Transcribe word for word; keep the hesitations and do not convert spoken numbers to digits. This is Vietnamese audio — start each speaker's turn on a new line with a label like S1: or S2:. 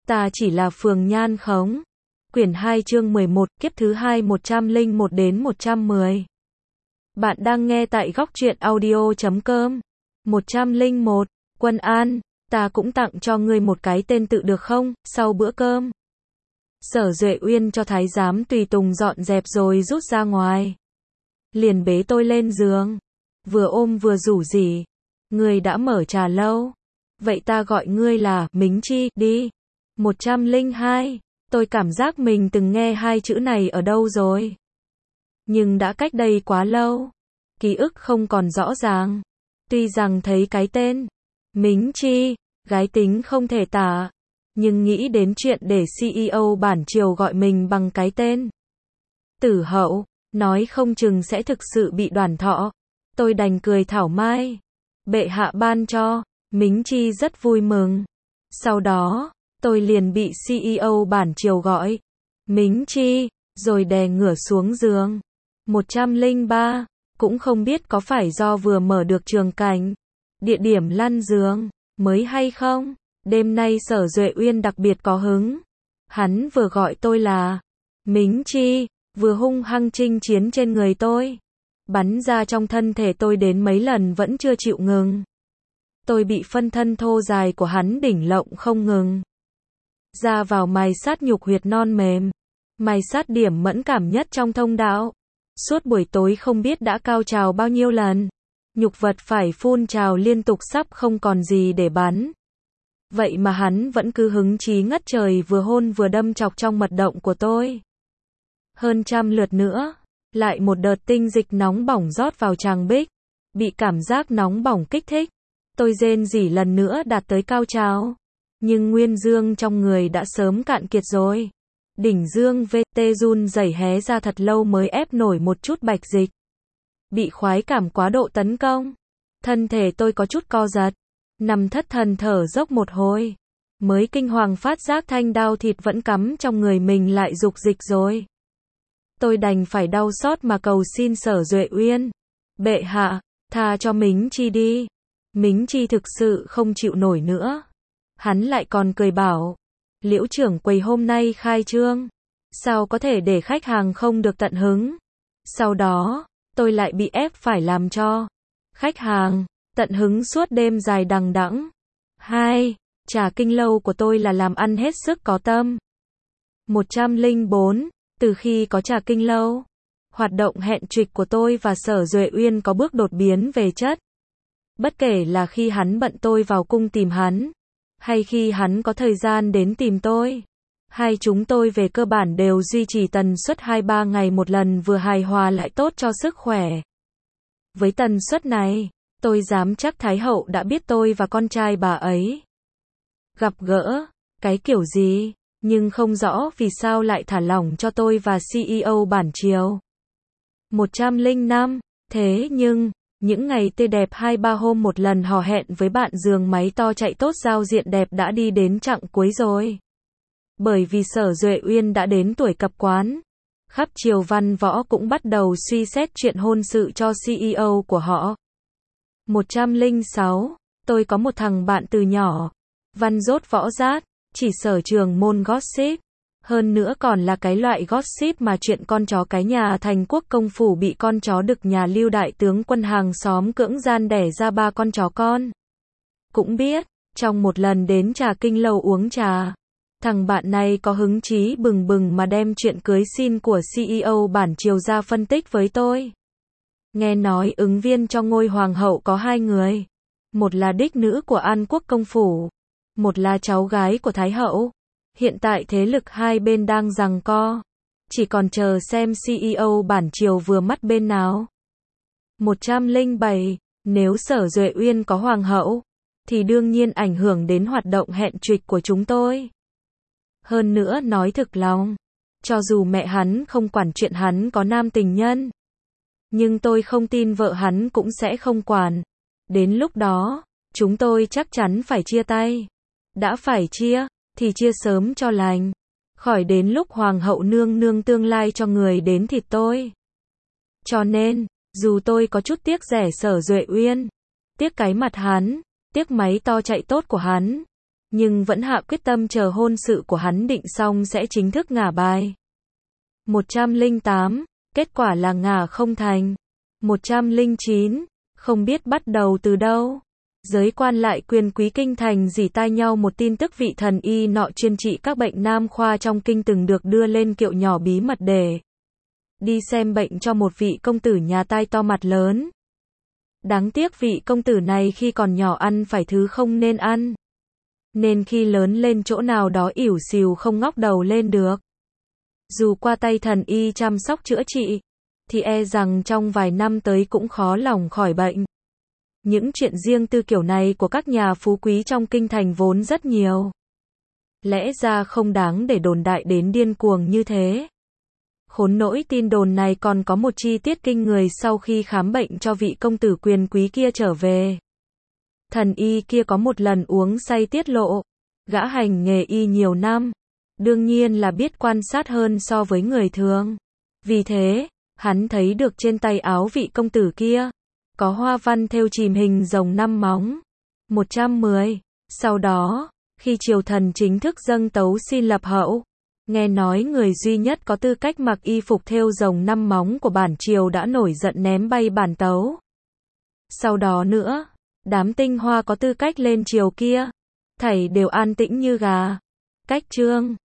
S1: Ta chỉ là phường nhan khống. Quyển hai chương mười một, kiếp thứ hai một trăm lẻ một đến một trăm mười. Bạn đang nghe tại góc truyện audio chấm com. một trăm lẻ một, Quân An, ta cũng tặng cho ngươi một cái tên tự được không, sau bữa cơm. Sở Duệ Uyên cho thái giám tùy tùng dọn dẹp rồi rút ra ngoài. Liền bế tôi lên giường. Vừa ôm vừa rủ rỉ. Ngươi đã mở trà lâu. Vậy ta gọi ngươi là Mính Chi đi. một trăm lẻ hai. Tôi cảm giác mình từng nghe hai chữ này ở đâu rồi. Nhưng đã cách đây quá lâu. Ký ức không còn rõ ràng. Tuy rằng thấy cái tên Mính Chi, gái tính không thể tả. Nhưng nghĩ đến chuyện để xê e ô bản triều gọi mình bằng cái tên Tử Hậu, nói không chừng sẽ thực sự bị đoản thọ. Tôi đành cười thảo mai. Bệ hạ ban cho, Mính Chi rất vui mừng. Sau đó, tôi liền bị xê e ô bản triều gọi Mính Chi, rồi đè ngửa xuống giường. một trăm lẻ ba, cũng không biết có phải do vừa mở được trường cảnh, địa điểm lăn giường, mới hay không. Đêm nay Sở Duệ Uyên đặc biệt có hứng. Hắn vừa gọi tôi là Mính Chi, vừa hung hăng chinh chiến trên người tôi. Bắn ra trong thân thể tôi đến mấy lần vẫn chưa chịu ngừng. Tôi bị phân thân thô dài của hắn đỉnh lộng không ngừng. Ra vào mài sát nhục huyệt non mềm. Mài sát điểm mẫn cảm nhất trong thông đạo. Suốt buổi tối không biết đã cao trào bao nhiêu lần. Nhục vật phải phun trào liên tục sắp không còn gì để bắn. Vậy mà hắn vẫn cứ hứng chí ngất trời vừa hôn vừa đâm chọc trong mật động của tôi. Hơn trăm lượt nữa. Lại một đợt tinh dịch nóng bỏng rót vào tràng bích. Bị cảm giác nóng bỏng kích thích. Tôi rên rỉ lần nữa đạt tới cao trào. Nhưng nguyên dương trong người đã sớm cạn kiệt rồi. Đỉnh dương vê tê run rẩy hé ra thật lâu mới ép nổi một chút bạch dịch. Bị khoái cảm quá độ tấn công. Thân thể tôi có chút co giật. Nằm thất thần thở dốc một hồi. Mới kinh hoàng phát giác thanh đao thịt vẫn cắm trong người mình lại dục dịch rồi. Tôi đành phải đau xót mà cầu xin Sở Duệ Uyên. Bệ hạ, tha cho Mính Chi đi. Mính Chi thực sự không chịu nổi nữa. Hắn lại còn cười bảo. Liễu trưởng quầy hôm nay khai trương. Sao có thể để khách hàng không được tận hứng. Sau đó, tôi lại bị ép phải làm cho khách hàng tận hứng suốt đêm dài đằng đẵng. Hai, trà kinh lâu của tôi là làm ăn hết sức có tâm. một trăm lẻ bốn, từ khi có trà kinh lâu, hoạt động hẹn trịch của tôi và Sở Duệ Uyên có bước đột biến về chất. Bất kể là khi hắn bận tôi vào cung tìm hắn, hay khi hắn có thời gian đến tìm tôi, hai chúng tôi về cơ bản đều duy trì tần suất hai ba ngày một lần vừa hài hòa lại tốt cho sức khỏe. Với tần suất này, tôi dám chắc Thái Hậu đã biết tôi và con trai bà ấy gặp gỡ, cái kiểu gì, nhưng không rõ vì sao lại thả lỏng cho tôi và xê e ô bản triều. một trăm lẻ năm, thế nhưng, những ngày tươi đẹp hai ba hôm một lần hò hẹn với bạn giường máy to chạy tốt giao diện đẹp đã đi đến chặng cuối rồi. Bởi vì Sở Duệ Uyên đã đến tuổi cập quán, khắp triều văn võ cũng bắt đầu suy xét chuyện hôn sự cho xê e ô của họ. một trăm lẻ sáu, tôi có một thằng bạn từ nhỏ, văn dốt võ rát, chỉ sở trường môn gossip. Hơn nữa còn là cái loại gossip mà chuyện con chó cái nhà thành quốc công phủ bị con chó đực nhà Lưu đại tướng quân hàng xóm cưỡng gian đẻ ra ba con chó con. Cũng biết, trong một lần đến trà kinh lâu uống trà, thằng bạn này có hứng chí bừng bừng mà đem chuyện cưới xin của xê e ô bản triều ra phân tích với tôi. Nghe nói ứng viên cho ngôi hoàng hậu có hai người. Một là đích nữ của An quốc công phủ. Một là cháu gái của Thái hậu. Hiện tại thế lực hai bên đang giằng co. Chỉ còn chờ xem xê e ô bản triều vừa mắt bên nào. một trăm lẻ bảy, nếu Sở Duệ Uyên có hoàng hậu, thì đương nhiên ảnh hưởng đến hoạt động hẹn trịch của chúng tôi. Hơn nữa nói thực lòng, cho dù mẹ hắn không quản chuyện hắn có nam tình nhân, nhưng tôi không tin vợ hắn cũng sẽ không quản. Đến lúc đó, chúng tôi chắc chắn phải chia tay. Đã phải chia, thì chia sớm cho lành. Khỏi đến lúc hoàng hậu nương nương tương lai cho người đến thịt tôi. Cho nên, dù tôi có chút tiếc rẻ Sở Duệ Uyên, tiếc cái mặt hắn, tiếc máy to chạy tốt của hắn, nhưng vẫn hạ quyết tâm chờ hôn sự của hắn định xong sẽ chính thức ngả bài. một trăm lẻ tám, kết quả là ngả không thành. một trăm lẻ chín, không biết bắt đầu từ đâu. Giới quan lại quyền quý kinh thành rỉ tai nhau một tin tức vị thần y nọ chuyên trị các bệnh nam khoa trong kinh từng được đưa lên kiệu nhỏ bí mật để đi xem bệnh cho một vị công tử nhà tai to mặt lớn. Đáng tiếc vị công tử này khi còn nhỏ ăn phải thứ không nên ăn, nên khi lớn lên chỗ nào đó ỉu xìu không ngóc đầu lên được. Dù qua tay thần y chăm sóc chữa trị, thì e rằng trong vài năm tới cũng khó lòng khỏi bệnh. Những chuyện riêng tư kiểu này của các nhà phú quý trong kinh thành vốn rất nhiều. Lẽ ra không đáng để đồn đại đến điên cuồng như thế. Khốn nỗi tin đồn này còn có một chi tiết kinh người sau khi khám bệnh cho vị công tử quyền quý kia trở về. Thần y kia có một lần uống say tiết lộ, gã hành nghề y nhiều năm, đương nhiên là biết quan sát hơn so với người thường. Vì thế, hắn thấy được trên tay áo vị công tử kia có hoa văn thêu chìm hình rồng năm móng. một trăm mười. Sau đó, khi triều thần chính thức dâng tấu xin lập hậu, nghe nói người duy nhất có tư cách mặc y phục thêu rồng năm móng của bản triều đã nổi giận ném bay bản tấu. Sau đó nữa, đám tinh hoa có tư cách lên triều kia, thảy đều an tĩnh như gà. Cách chương